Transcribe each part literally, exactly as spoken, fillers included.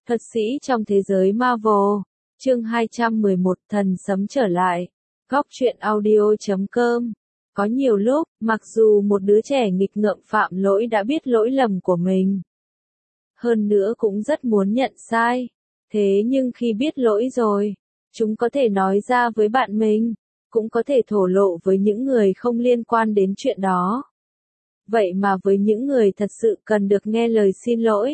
Thuật sĩ trong thế giới Marvel, chương hai trăm mười một Thần sấm trở lại, góc truyện audio chấm com. Có nhiều lúc, mặc dù một đứa trẻ nghịch ngợm phạm lỗi đã biết lỗi lầm của mình, hơn nữa cũng rất muốn nhận sai, thế nhưng khi biết lỗi rồi, chúng có thể nói ra với bạn mình, cũng có thể thổ lộ với những người không liên quan đến chuyện đó. Vậy mà với những người thật sự cần được nghe lời xin lỗi,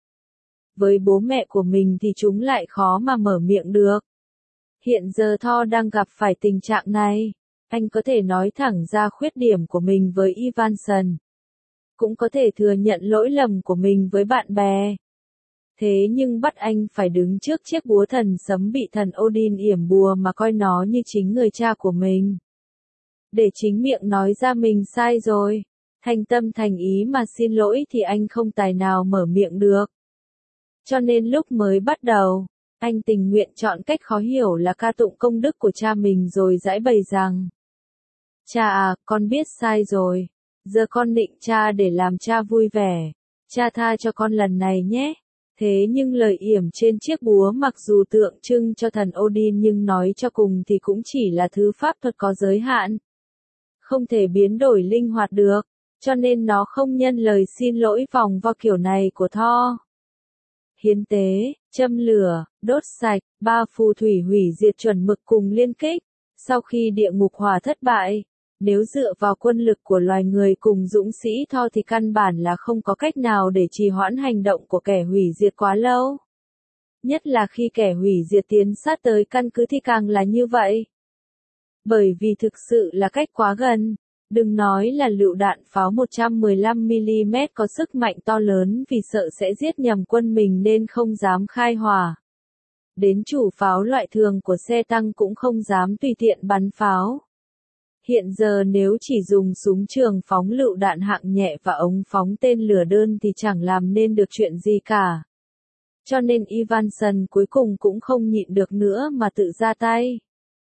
với bố mẹ của mình thì chúng lại khó mà mở miệng được. Hiện giờ Thor đang gặp phải tình trạng này. Anh có thể nói thẳng ra khuyết điểm của mình với Evanson. Cũng có thể thừa nhận lỗi lầm của mình với bạn bè. Thế nhưng bắt anh phải đứng trước chiếc búa thần sấm bị thần Odin yểm bùa mà coi nó như chính người cha của mình. Để chính miệng nói ra mình sai rồi, thành tâm thành ý mà xin lỗi thì anh không tài nào mở miệng được. Cho nên lúc mới bắt đầu, anh tình nguyện chọn cách khó hiểu là ca tụng công đức của cha mình rồi giãi bày rằng: Cha à, con biết sai rồi. Giờ con định cha để làm cha vui vẻ. Cha tha cho con lần này nhé. Thế nhưng lời yểm trên chiếc búa mặc dù tượng trưng cho thần Odin nhưng nói cho cùng thì cũng chỉ là thứ pháp thuật có giới hạn. Không thể biến đổi linh hoạt được, cho nên nó không nhân lời xin lỗi vòng vo kiểu này của Thor. Hiến tế, châm lửa, đốt sạch, ba phù thủy hủy diệt chuẩn mực cùng liên kích. Sau khi địa ngục hỏa thất bại, nếu dựa vào quân lực của loài người cùng dũng sĩ Thor thì căn bản là không có cách nào để trì hoãn hành động của kẻ hủy diệt quá lâu. Nhất là khi kẻ hủy diệt tiến sát tới căn cứ thì càng là như vậy. Bởi vì thực sự là cách quá gần. Đừng nói là lựu đạn pháo một trăm mười lăm mi li mét có sức mạnh to lớn vì sợ sẽ giết nhầm quân mình nên không dám khai hỏa. Đến chủ pháo loại thường của xe tăng cũng không dám tùy tiện bắn pháo. Hiện giờ nếu chỉ dùng súng trường phóng lựu đạn hạng nhẹ và ống phóng tên lửa đơn thì chẳng làm nên được chuyện gì cả. Cho nên Evanson cuối cùng cũng không nhịn được nữa mà tự ra tay.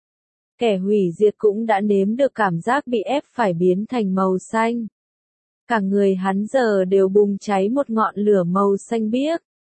Kẻ hủy diệt cũng đã nếm được cảm giác bị ép phải biến thành màu xanh. Cả người hắn giờ đều bùng cháy một ngọn lửa màu xanh biếc.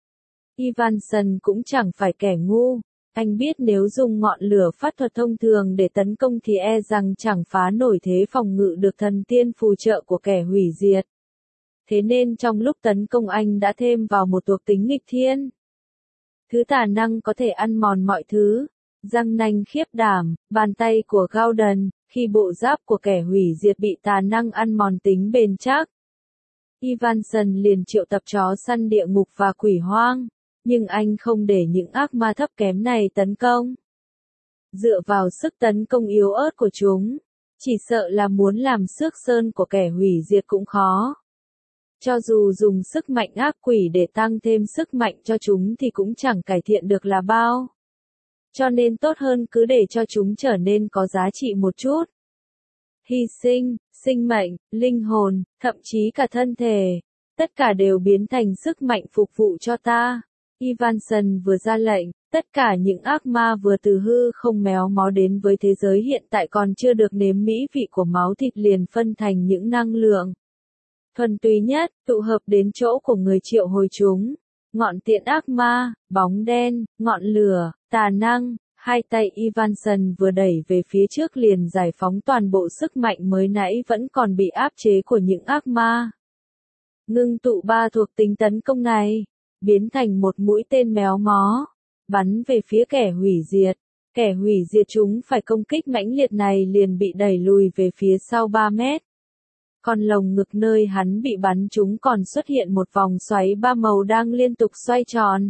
Evanson cũng chẳng phải kẻ ngu. Anh biết nếu dùng ngọn lửa pháp thuật thông thường để tấn công thì e rằng chẳng phá nổi thế phòng ngự được thần tiên phù trợ của kẻ hủy diệt. Thế nên trong lúc tấn công anh đã thêm vào một thuộc tính nghịch thiên. Thứ tà năng có thể ăn mòn mọi thứ. Răng nanh khiếp đảm, bàn tay của Gordon, khi bộ giáp của kẻ hủy diệt bị tà năng ăn mòn tính bền chắc. Evanson liền triệu tập chó săn địa ngục và quỷ hoang, nhưng anh không để những ác ma thấp kém này tấn công. Dựa vào sức tấn công yếu ớt của chúng, chỉ sợ là muốn làm xước sơn của kẻ hủy diệt cũng khó. Cho dù dùng sức mạnh ác quỷ để tăng thêm sức mạnh cho chúng thì cũng chẳng cải thiện được là bao. Cho nên tốt hơn cứ để cho chúng trở nên có giá trị một chút. Hy sinh, sinh mệnh, linh hồn, thậm chí cả thân thể, tất cả đều biến thành sức mạnh phục vụ cho ta. Evanson vừa ra lệnh, tất cả những ác ma vừa từ hư không méo mó đến với thế giới hiện tại còn chưa được nếm mỹ vị của máu thịt liền phân thành những năng lượng thuần túy nhất, tụ hợp đến chỗ của người triệu hồi chúng. Ngọn tiện ác ma, bóng đen, ngọn lửa, tà năng, hai tay Evanson vừa đẩy về phía trước liền giải phóng toàn bộ sức mạnh mới nãy vẫn còn bị áp chế của những ác ma. Ngưng tụ ba thuộc tính tấn công này, biến thành một mũi tên méo mó, bắn về phía kẻ hủy diệt. Kẻ hủy diệt chúng phải công kích mãnh liệt này liền bị đẩy lùi về phía sau ba mét. Còn lồng ngực nơi hắn bị bắn chúng còn xuất hiện một vòng xoáy ba màu đang liên tục xoay tròn.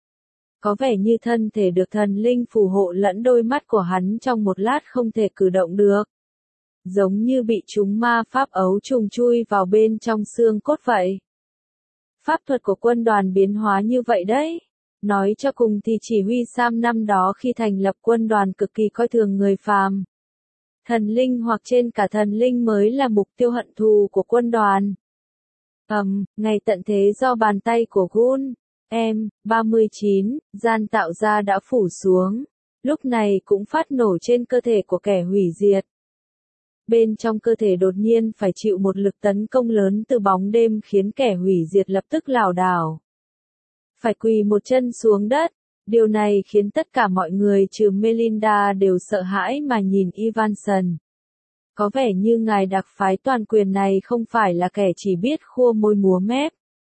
Có vẻ như thân thể được thần linh phù hộ lẫn đôi mắt của hắn trong một lát không thể cử động được. Giống như bị chúng ma pháp ấu trùng chui vào bên trong xương cốt vậy. Pháp thuật của quân đoàn biến hóa như vậy đấy. Nói cho cùng thì chỉ huy Sam năm đó khi thành lập quân đoàn cực kỳ coi thường người phàm. Thần linh hoặc trên cả thần linh mới là mục tiêu hận thù của quân đoàn. Ầm, um, ngày tận thế do bàn tay của Gun, em, ba mươi chín, gian tạo ra đã phủ xuống. Lúc này cũng phát nổ trên cơ thể của kẻ hủy diệt. Bên trong cơ thể đột nhiên phải chịu một lực tấn công lớn từ bóng đêm khiến kẻ hủy diệt lập tức lảo đảo. phải quỳ một chân xuống đất. Điều này khiến tất cả mọi người trừ Melinda đều sợ hãi mà nhìn Evanson. Có vẻ như ngài đặc phái toàn quyền này không phải là kẻ chỉ biết khua môi múa mép.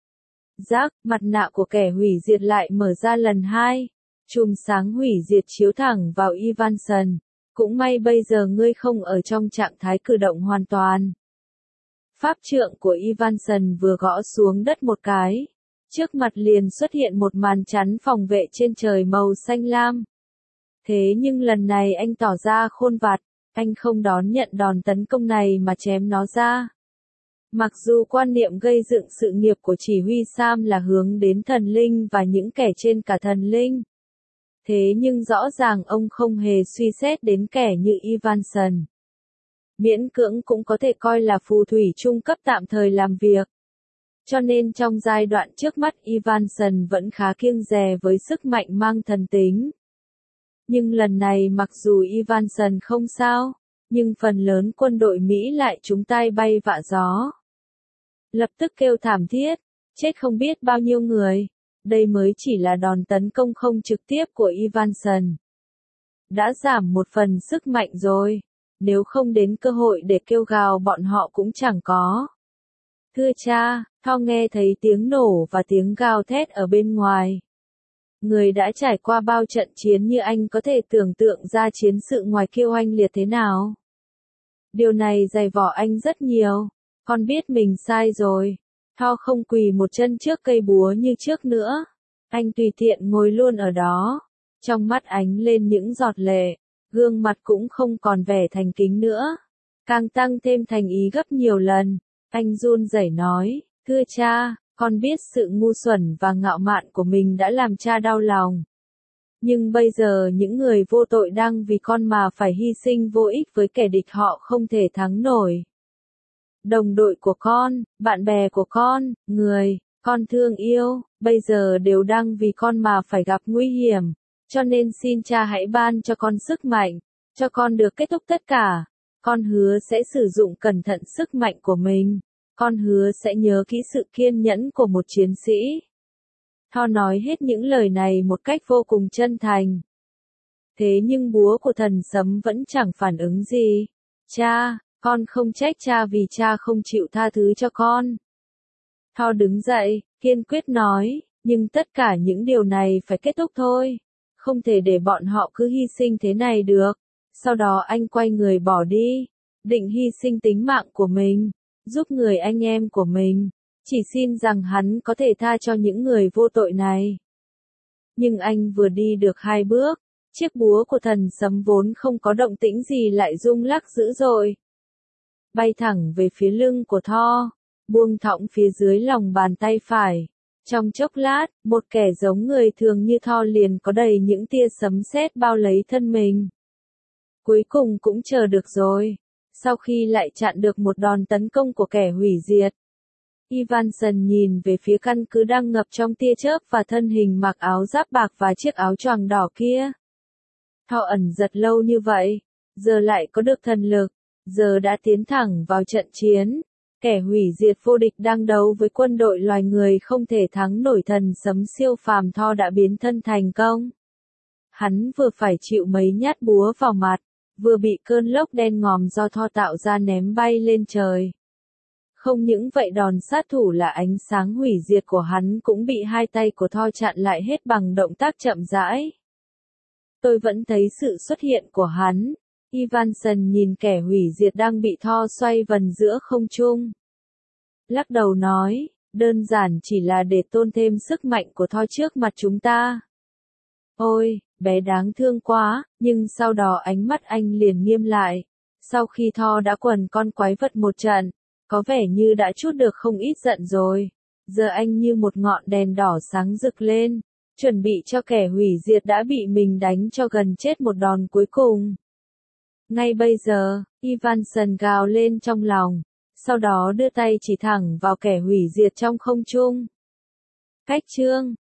Rác, mặt nạ của kẻ hủy diệt lại mở ra lần hai. Chùm sáng hủy diệt chiếu thẳng vào Evanson. Cũng may bây giờ ngươi không ở trong trạng thái cử động hoàn toàn. Pháp trượng của Evanson vừa gõ xuống đất một cái. Trước mặt liền xuất hiện một màn chắn phòng vệ trên trời màu xanh lam. Thế nhưng lần này anh tỏ ra khôn vặt, anh không đón nhận đòn tấn công này mà chém nó ra. Mặc dù quan niệm gây dựng sự nghiệp của chỉ huy Sam là hướng đến thần linh và những kẻ trên cả thần linh. Thế nhưng rõ ràng ông không hề suy xét đến kẻ như Evanson. Miễn cưỡng cũng có thể coi là phù thủy trung cấp tạm thời làm việc. Cho nên trong giai đoạn trước mắt Evanson vẫn khá kiêng dè với sức mạnh mang thần tính. Nhưng lần này mặc dù Evanson không sao, nhưng phần lớn quân đội Mỹ lại trúng tay bay vạ gió. Lập tức kêu thảm thiết, chết không biết bao nhiêu người. Đây mới chỉ là đòn tấn công không trực tiếp của Evanson. Đã giảm một phần sức mạnh rồi, nếu không đến cơ hội để kêu gào bọn họ cũng chẳng có. Thưa cha, Thor nghe thấy tiếng nổ và tiếng gào thét ở bên ngoài. Người đã trải qua bao trận chiến như anh có thể tưởng tượng ra chiến sự ngoài kia oanh liệt thế nào. Điều này dày vò anh rất nhiều. Con biết mình sai rồi. Thor không quỳ một chân trước cây búa như trước nữa. Anh tùy tiện ngồi luôn ở đó. Trong mắt ánh lên những giọt lệ. Gương mặt cũng không còn vẻ thành kính nữa. Càng tăng thêm thành ý gấp nhiều lần. Anh run rẩy nói, thưa cha, con biết sự ngu xuẩn và ngạo mạn của mình đã làm cha đau lòng. Nhưng bây giờ những người vô tội đang vì con mà phải hy sinh vô ích với kẻ địch họ không thể thắng nổi. Đồng đội của con, bạn bè của con, người, con thương yêu, bây giờ đều đang vì con mà phải gặp nguy hiểm. Cho nên xin cha hãy ban cho con sức mạnh, cho con được kết thúc tất cả. Con hứa sẽ sử dụng cẩn thận sức mạnh của mình. Con hứa sẽ nhớ kỹ sự kiên nhẫn của một chiến sĩ. Thor nói hết những lời này một cách vô cùng chân thành. Thế nhưng búa của thần sấm vẫn chẳng phản ứng gì. Cha, con không trách cha vì cha không chịu tha thứ cho con. Thor đứng dậy, kiên quyết nói, nhưng tất cả những điều này phải kết thúc thôi. Không thể để bọn họ cứ hy sinh thế này được. Sau đó anh quay người bỏ đi, định hy sinh tính mạng của mình, giúp người anh em của mình, chỉ xin rằng hắn có thể tha cho những người vô tội này. Nhưng anh vừa đi được hai bước, chiếc búa của thần sấm vốn không có động tĩnh gì lại rung lắc dữ dội. Bay thẳng về phía lưng của Thor, buông thõng phía dưới lòng bàn tay phải. Trong chốc lát, một kẻ giống người thường như Thor liền có đầy những tia sấm sét bao lấy thân mình. Cuối cùng cũng chờ được rồi. Sau khi lại chặn được một đòn tấn công của kẻ hủy diệt, Evanson nhìn về phía căn cứ đang ngập trong tia chớp và thân hình mặc áo giáp bạc và chiếc áo choàng đỏ kia. Thor ẩn giật lâu như vậy, giờ lại có được thần lực, giờ đã tiến thẳng vào trận chiến. Kẻ hủy diệt vô địch đang đấu với quân đội loài người không thể thắng nổi thần sấm siêu phàm. Thor đã biến thân thành công. Hắn vừa phải chịu mấy nhát búa vào mặt, vừa bị cơn lốc đen ngòm do Thor tạo ra ném bay lên trời. Không những vậy đòn sát thủ là ánh sáng hủy diệt của hắn cũng bị hai tay của Thor chặn lại hết bằng động tác chậm rãi. Tôi vẫn thấy sự xuất hiện của hắn. Evanson nhìn kẻ hủy diệt đang bị Thor xoay vần giữa không trung. Lắc đầu nói, đơn giản chỉ là để tôn thêm sức mạnh của Thor trước mặt chúng ta. Ôi, bé đáng thương quá, nhưng sau đó ánh mắt anh liền nghiêm lại. Sau khi Thor đã quần con quái vật một trận, có vẻ như đã trút được không ít giận rồi. Giờ anh như một ngọn đèn đỏ sáng rực lên, chuẩn bị cho kẻ hủy diệt đã bị mình đánh cho gần chết một đòn cuối cùng. Ngay bây giờ, Evanson gào lên trong lòng, sau đó đưa tay chỉ thẳng vào kẻ hủy diệt trong không trung. Cách chương